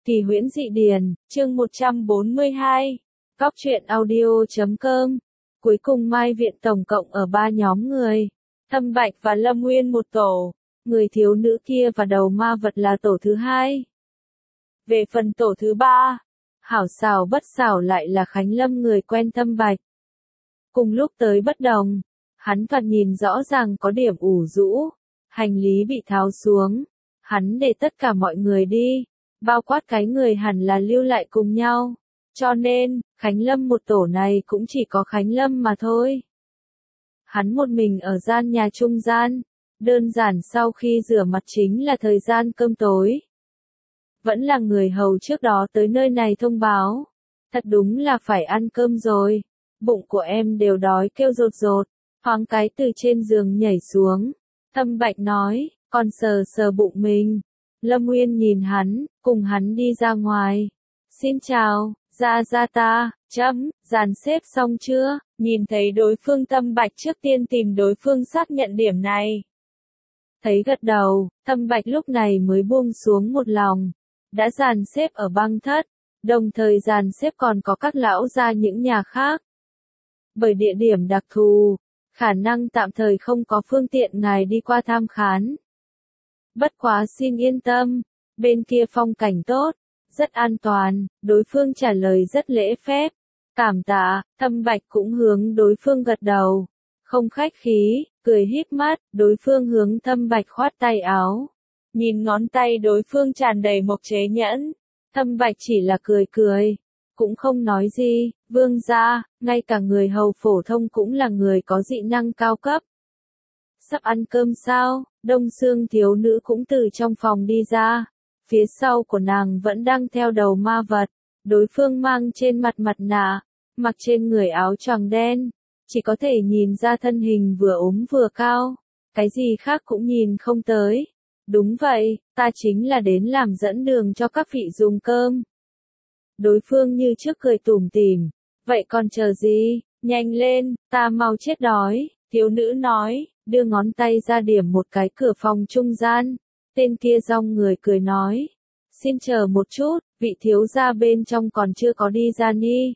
Kỳ huyễn dị điển, chương 142. Góc truyện audio.com. Cuối cùng Mai Viện tổng cộng ở 3 nhóm người. Thâm Bạch và Lâm Nguyên một tổ. Người thiếu nữ kia và đầu ma vật là tổ thứ 2. Về phần tổ thứ 3, hảo xảo bất xảo lại là Khánh Lâm người quen Thâm Bạch. Cùng lúc tới bất đồng, hắn thoạt nhìn rõ ràng có điểm ủ rũ, hành lý bị tháo xuống, hắn để tất cả mọi người đi, bao quát cái người hẳn là lưu lại cùng nhau, cho nên, Khánh Lâm một tổ này cũng chỉ có Khánh Lâm mà thôi. Hắn một mình ở gian nhà trung gian, đơn giản sau khi rửa mặt chính là thời gian cơm tối. Vẫn là người hầu trước đó tới nơi này thông báo, thật đúng là phải ăn cơm rồi, bụng của em đều đói kêu rột rột, thoáng cái từ trên giường nhảy xuống, Thâm Bạch nói, còn sờ sờ bụng mình. Lâm Nguyên nhìn hắn, cùng hắn đi ra ngoài. Xin chào, ra ta, dàn xếp xong chưa? Nhìn thấy đối phương Thâm Bạch trước tiên tìm đối phương xác nhận điểm này. Thấy gật đầu, Thâm Bạch lúc này mới buông xuống một lòng. Đã dàn xếp ở băng thất, đồng thời dàn xếp còn có các lão gia những nhà khác. Bởi địa điểm đặc thù, khả năng tạm thời không có phương tiện ngài đi qua tham khán. Bất quá xin yên tâm, bên kia phong cảnh tốt, rất an toàn, đối phương trả lời rất lễ phép. Cảm tạ, Thâm Bạch cũng hướng đối phương gật đầu. Không khách khí, cười híp mắt, đối phương hướng Thâm Bạch khoát tay áo. Nhìn ngón tay đối phương tràn đầy mộc chế nhẫn, Thâm Bạch chỉ là cười, cũng không nói gì, vương gia, ngay cả người hầu phổ thông cũng là người có dị năng cao cấp. Sắp ăn cơm sao? Đông Sương thiếu nữ cũng từ trong phòng đi ra. Phía sau của nàng vẫn đang theo đầu ma vật. Đối phương mang trên mặt mặt nạ, mặc trên người áo choàng đen. Chỉ có thể nhìn ra thân hình vừa ốm vừa cao. Cái gì khác cũng nhìn không tới. Đúng vậy, ta chính là đến làm dẫn đường cho các vị dùng cơm. Đối phương như trước cười tủm tỉm. Vậy còn chờ gì? Nhanh lên, ta mau chết đói. Thiếu nữ nói, đưa ngón tay ra điểm một cái cửa phòng trung gian. Tên kia rong người cười nói. Xin chờ một chút, vị thiếu gia bên trong còn chưa có đi ra ni.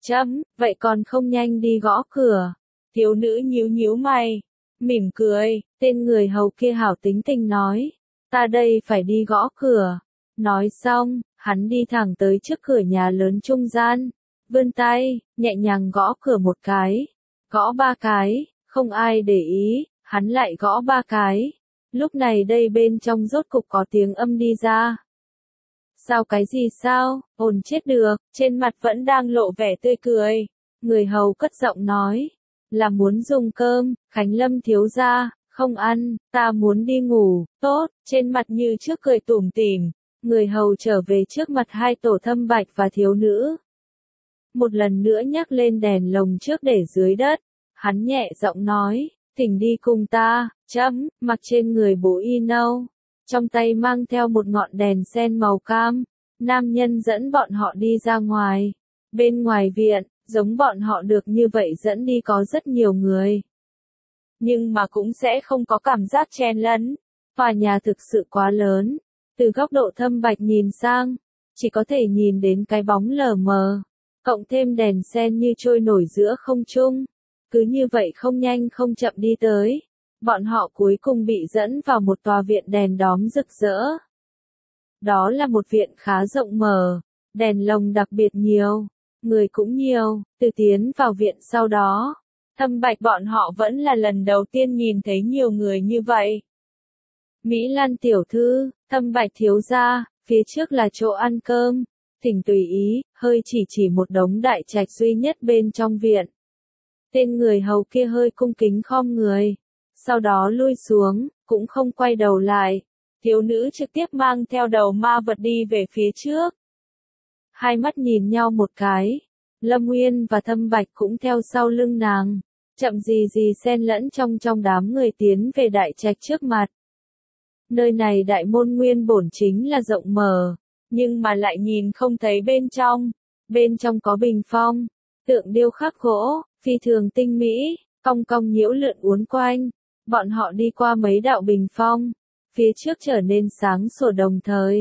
Vậy còn không nhanh đi gõ cửa. Thiếu nữ nhíu mày, mỉm cười, tên người hầu kia hảo tính tình nói. Ta đây phải đi gõ cửa. Nói xong, hắn đi thẳng tới trước cửa nhà lớn trung gian. Vươn tay, nhẹ nhàng gõ cửa một cái. Gõ 3 cái. Không ai để ý, hắn lại gõ 3 cái. Lúc này đây bên trong rốt cục có tiếng âm đi ra. Sao cái gì sao, ồn chết được, trên mặt vẫn đang lộ vẻ tươi cười. Người hầu cất giọng nói, là muốn dùng cơm, Khánh Lâm thiếu gia, không ăn, ta muốn đi ngủ, tốt, trên mặt như trước cười tủm tỉm. Người hầu trở về trước mặt hai tổ Thâm Bạch và thiếu nữ. Một lần nữa nhắc lên đèn lồng trước để dưới đất. Hắn nhẹ giọng nói, thỉnh đi cùng ta, mặc trên người bộ y nâu, trong tay mang theo một ngọn đèn sen màu cam, nam nhân dẫn bọn họ đi ra ngoài. Bên ngoài viện, giống bọn họ được như vậy dẫn đi có rất nhiều người. Nhưng mà cũng sẽ không có cảm giác chen lấn, tòa nhà thực sự quá lớn, từ góc độ Thâm Bạch nhìn sang, chỉ có thể nhìn đến cái bóng lờ mờ, cộng thêm đèn sen như trôi nổi giữa không trung. Cứ như vậy không nhanh không chậm đi tới. Bọn họ cuối cùng bị dẫn vào một tòa viện đèn đóm rực rỡ. Đó là một viện khá rộng mở, đèn lồng đặc biệt nhiều, người cũng nhiều, từ tiến vào viện sau đó. Thâm Bạch bọn họ vẫn là lần đầu tiên nhìn thấy nhiều người như vậy. Mỹ Lan tiểu thư, Thâm Bạch thiếu gia, phía trước là chỗ ăn cơm, thỉnh tùy ý, hơi chỉ một đống đại trạch duy nhất bên trong viện. Tên người hầu kia hơi cung kính khom người, sau đó lui xuống, cũng không quay đầu lại. Thiếu nữ trực tiếp mang theo đầu ma vật đi về phía trước. Hai mắt nhìn nhau một cái, Lâm Nguyên và Thâm Bạch cũng theo sau lưng nàng, chậm gì xen lẫn trong đám người tiến về đại trạch trước mặt. Nơi này đại môn nguyên bổn chính là rộng mở, nhưng mà lại nhìn không thấy bên trong có bình phong, tượng điêu khắc gỗ, phi thường tinh mỹ, cong nhiễu lượn uốn quanh. Bọn họ đi qua mấy đạo bình phong, phía trước trở nên sáng sủa đồng thời,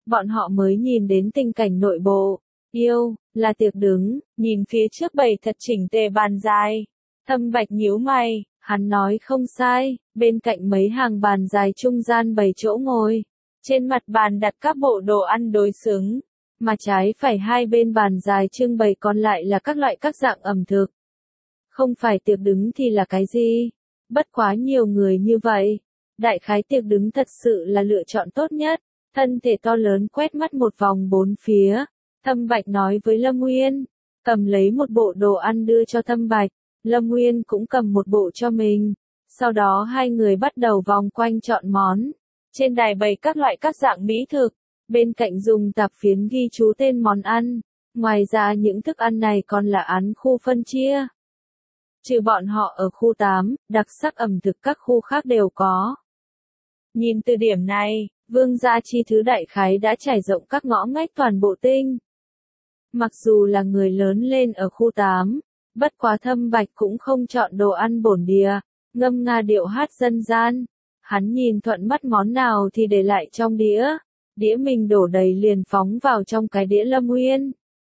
bọn họ mới nhìn đến tình cảnh nội bộ. Yêu, là tiệc đứng, nhìn phía trước bày thật chỉnh tề bàn dài. Thâm Bạch nhíu mày, hắn nói không sai, bên cạnh mấy hàng bàn dài trung gian bày chỗ ngồi. Trên mặt bàn đặt các bộ đồ ăn đối xứng, mà trái phải hai bên bàn dài trưng bày còn lại là các loại các dạng ẩm thực. Không phải tiệc đứng thì là cái gì? Bất quá nhiều người như vậy. Đại khái tiệc đứng thật sự là lựa chọn tốt nhất. Thân thể to lớn quét mắt một vòng bốn phía. Thâm Bạch nói với Lâm Nguyên. Cầm lấy một bộ đồ ăn đưa cho Thâm Bạch. Lâm Nguyên cũng cầm một bộ cho mình. Sau đó hai người bắt đầu vòng quanh chọn món. Trên đài bày các loại các dạng mỹ thực. Bên cạnh dùng tạp phiến ghi chú tên món ăn. Ngoài ra những thức ăn này còn là án khu phân chia. Trừ bọn họ ở khu 8, đặc sắc ẩm thực các khu khác đều có. Nhìn từ điểm này, Vương gia chi thứ đại khái đã trải rộng các ngõ ngách toàn bộ tinh. Mặc dù là người lớn lên ở khu 8, bất quá Thâm Bạch cũng không chọn đồ ăn bổn địa, ngâm nga điệu hát dân gian. Hắn nhìn thuận mắt món nào thì để lại trong đĩa. Đĩa mình đổ đầy liền phóng vào trong cái đĩa Lâm Nguyên.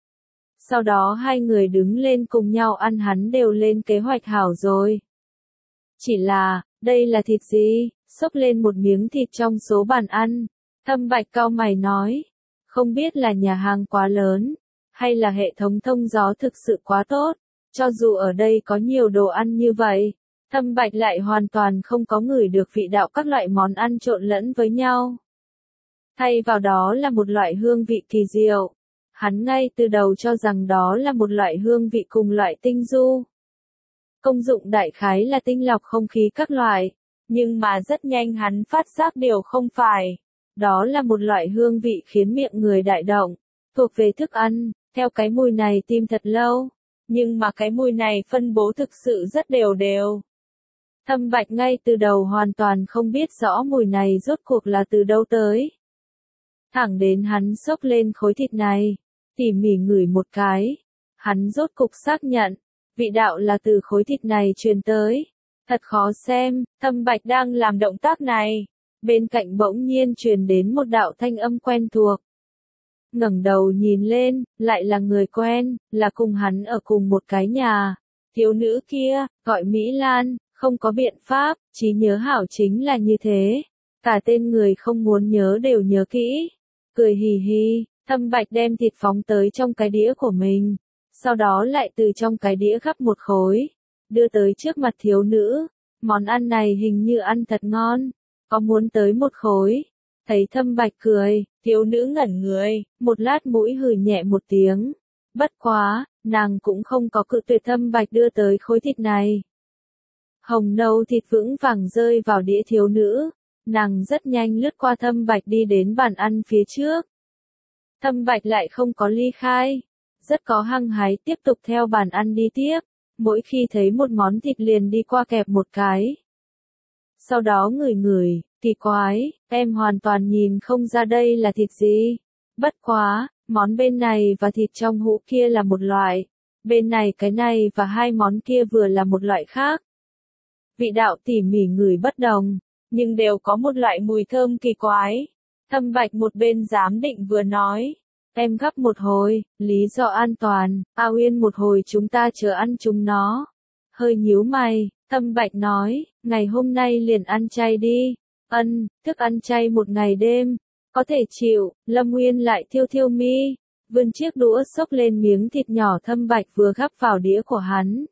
Sau đó hai người đứng lên cùng nhau ăn, hắn đều lên kế hoạch hảo rồi. Chỉ là, đây là thịt gì? Xốc lên một miếng thịt trong số bàn ăn. Thâm Bạch cau mày nói. Không biết là nhà hàng quá lớn, hay là hệ thống thông gió thực sự quá tốt. Cho dù ở đây có nhiều đồ ăn như vậy, Thâm Bạch lại hoàn toàn không có ngửi được vị đạo các loại món ăn trộn lẫn với nhau. Thay vào đó là một loại hương vị kỳ diệu. Hắn ngay từ đầu cho rằng đó là một loại hương vị cùng loại tinh du. Công dụng đại khái là tinh lọc không khí các loại, nhưng mà rất nhanh hắn phát giác điều không phải. Đó là một loại hương vị khiến miệng người đại động, thuộc về thức ăn, theo cái mùi này tìm thật lâu, nhưng mà cái mùi này phân bố thực sự rất đều đều. Thâm Bạch ngay từ đầu hoàn toàn không biết rõ mùi này rốt cuộc là từ đâu tới. Thẳng đến hắn xốc lên khối thịt này, tỉ mỉ ngửi một cái, hắn rốt cục xác nhận, vị đạo là từ khối thịt này truyền tới. Thật khó xem, Thâm Bạch đang làm động tác này, bên cạnh bỗng nhiên truyền đến một đạo thanh âm quen thuộc. Ngẩng đầu nhìn lên, lại là người quen, là cùng hắn ở cùng một cái nhà. Thiếu nữ kia, gọi Mỹ Lan, không có biện pháp, trí nhớ hảo chính là như thế. Cả tên người không muốn nhớ đều nhớ kỹ. Cười hì hì, Thâm Bạch đem thịt phóng tới trong cái đĩa của mình. Sau đó lại từ trong cái đĩa gắp một khối, đưa tới trước mặt thiếu nữ. Món ăn này hình như ăn thật ngon, có muốn tới một khối? Thấy Thâm Bạch cười, thiếu nữ ngẩn người, một lát mũi hừ nhẹ một tiếng. Bất quá, nàng cũng không có cự tuyệt Thâm Bạch đưa tới khối thịt này. Hồng nâu thịt vững vàng rơi vào đĩa thiếu nữ, nàng rất nhanh lướt qua Thâm Bạch đi đến bàn ăn phía trước. Thâm Bạch lại không có ly khai, rất có hăng hái tiếp tục theo bàn ăn đi tiếp, mỗi khi thấy một món thịt liền đi qua kẹp một cái. Sau đó ngửi, kỳ quái, em hoàn toàn nhìn không ra đây là thịt gì. Bất quá, món bên này và thịt trong hũ kia là một loại, bên này cái này và hai món kia vừa là một loại khác. Vị đạo tỉ mỉ ngửi bất đồng, nhưng đều có một loại mùi thơm kỳ quái. Thâm Bạch một bên giám định vừa nói, em gắp một hồi, lý do an toàn, A Uyên một hồi chúng ta chờ ăn chúng nó. Hơi nhíu mày, Thâm Bạch nói, ngày hôm nay liền ăn chay đi. Thức ăn chay một ngày đêm, có thể chịu. Lâm Nguyên lại thiêu thiêu mi, vươn chiếc đũa xốc lên miếng thịt nhỏ Thâm Bạch vừa gắp vào đĩa của hắn.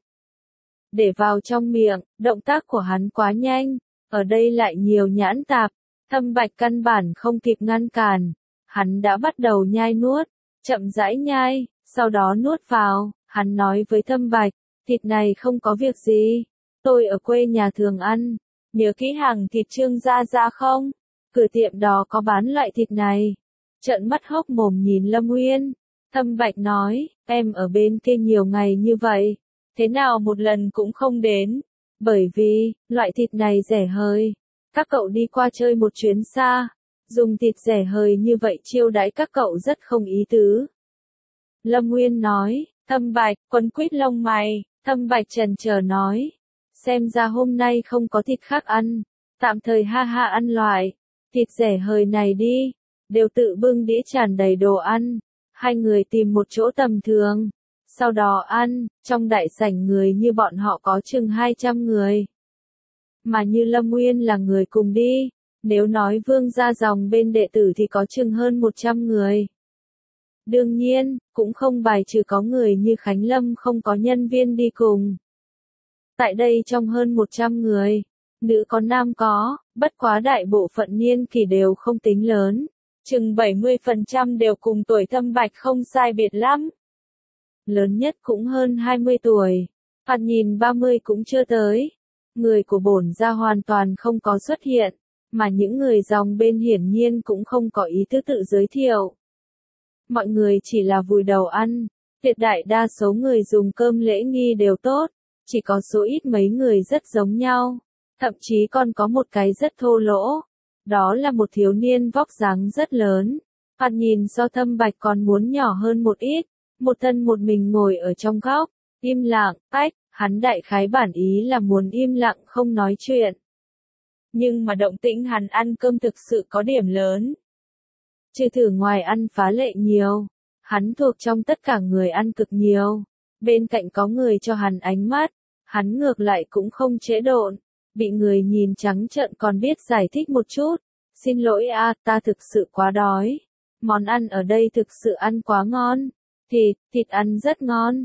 Để vào trong miệng, động tác của hắn quá nhanh, ở đây lại nhiều nhãn tạp, Thâm Bạch căn bản không kịp ngăn cản, hắn đã bắt đầu nhai nuốt, chậm rãi nhai, sau đó nuốt vào, hắn nói với Thâm Bạch, thịt này không có việc gì, tôi ở quê nhà thường ăn, nhớ kỹ hàng thịt Trương Gia Gia không? Cửa tiệm đó có bán loại thịt này. Trợn mắt hốc mồm nhìn Lâm Nguyên, Thâm Bạch nói, em ở bên kia nhiều ngày như vậy, thế nào một lần cũng không đến, bởi vì, loại thịt này rẻ hơi. Các cậu đi qua chơi một chuyến xa, dùng thịt rẻ hơi như vậy chiêu đãi các cậu rất không ý tứ. Lâm Nguyên nói, Thâm Bạch, quấn quýt lông mày, Thâm Bạch chần chờ nói, xem ra hôm nay không có thịt khác ăn, tạm thời ha ha ăn loại, thịt rẻ hơi này đi, đều tự bưng đĩa tràn đầy đồ ăn. Hai người tìm một chỗ tầm thường, sau đó ăn, trong đại sảnh người như bọn họ có chừng 200 người. Mà như Lâm Nguyên là người cùng đi, nếu nói Vương gia dòng bên đệ tử thì có chừng hơn 100 người. Đương nhiên, cũng không bài trừ có người như Khánh Lâm không có nhân viên đi cùng. Tại đây trong hơn 100 người, nữ có nam có, bất quá đại bộ phận niên kỷ đều không tính lớn. Chừng 70% đều cùng tuổi Thâm Bạch không sai biệt lắm. Lớn nhất cũng hơn 20 tuổi, thoạt nhìn 30 cũng chưa tới. Người của bổn gia hoàn toàn không có xuất hiện, mà những người dòng bên hiển nhiên cũng không có ý tứ tự giới thiệu. Mọi người chỉ là vùi đầu ăn, tuyệt đại đa số người dùng cơm lễ nghi đều tốt, chỉ có số ít mấy người rất giống nhau, thậm chí còn có một cái rất thô lỗ. Đó là một thiếu niên vóc dáng rất lớn, thoạt nhìn so Thâm Bạch còn muốn nhỏ hơn một ít, một thân một mình ngồi ở trong góc, im lặng, hắn đại khái bản ý là muốn im lặng không nói chuyện. Nhưng mà động tĩnh hắn ăn cơm thực sự có điểm lớn. Trừ thử ngoài ăn phá lệ nhiều, hắn thuộc trong tất cả người ăn cực nhiều, bên cạnh có người cho hắn ánh mắt, hắn ngược lại cũng không trễ độn, bị người nhìn trắng trợn còn biết giải thích một chút. Xin lỗi ta thực sự quá đói. Món ăn ở đây thực sự ăn quá ngon. Thịt ăn rất ngon.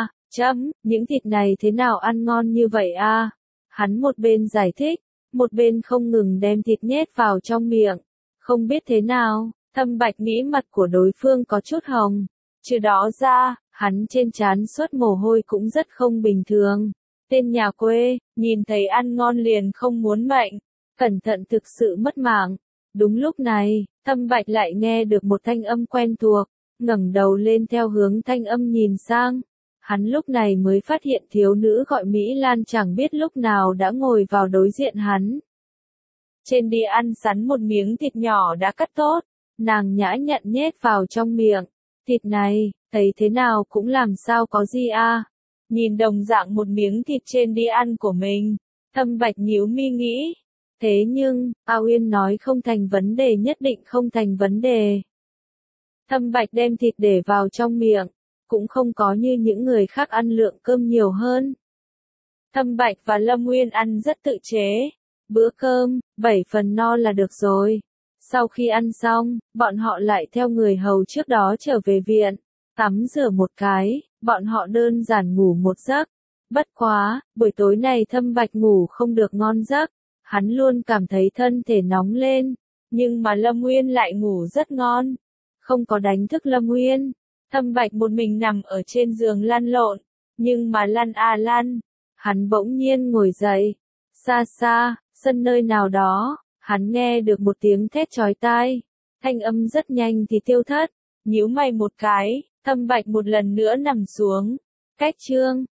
Những thịt này thế nào ăn ngon như vậy Hắn một bên giải thích, một bên không ngừng đem thịt nhét vào trong miệng. Không biết thế nào, Thâm Bạch nghĩ mặt của đối phương có chút hồng. Trừ đó ra, hắn trên trán suốt mồ hôi cũng rất không bình thường. Tên nhà quê, nhìn thấy ăn ngon liền không muốn mệnh, cẩn thận thực sự mất mạng. Đúng lúc này, Thâm Bạch lại nghe được một thanh âm quen thuộc, ngẩng đầu lên theo hướng thanh âm nhìn sang. Hắn lúc này mới phát hiện thiếu nữ gọi Mỹ Lan chẳng biết lúc nào đã ngồi vào đối diện hắn. Trên đĩa ăn sắn một miếng thịt nhỏ đã cắt tốt, nàng nhã nhặn nhét vào trong miệng. Thịt này, thấy thế nào cũng làm sao có gì Nhìn đồng dạng một miếng thịt trên đĩa ăn của mình, Thâm Bạch nhíu mi nghĩ. Thế nhưng, A Uyên nói không thành vấn đề nhất định không thành vấn đề. Thâm Bạch đem thịt để vào trong miệng, cũng không có như những người khác ăn lượng cơm nhiều hơn. Thâm Bạch và Lâm Nguyên ăn rất tự chế. Bữa cơm, 7 phần no là được rồi. Sau khi ăn xong, bọn họ lại theo người hầu trước đó trở về viện, tắm rửa một cái, bọn họ đơn giản ngủ một giấc. Bất quá, buổi tối này Thâm Bạch ngủ không được ngon giấc, hắn luôn cảm thấy thân thể nóng lên, nhưng mà Lâm Nguyên lại ngủ rất ngon. Không có đánh thức Lâm Nguyên, Thâm Bạch một mình nằm ở trên giường lăn lộn, nhưng mà lăn lăn, hắn bỗng nhiên ngồi dậy. Xa xa, sân nơi nào đó, hắn nghe được một tiếng thét chói tai, thanh âm rất nhanh thì tiêu thất, nhíu mày một cái, Thâm Bạch một lần nữa nằm xuống. Cách chương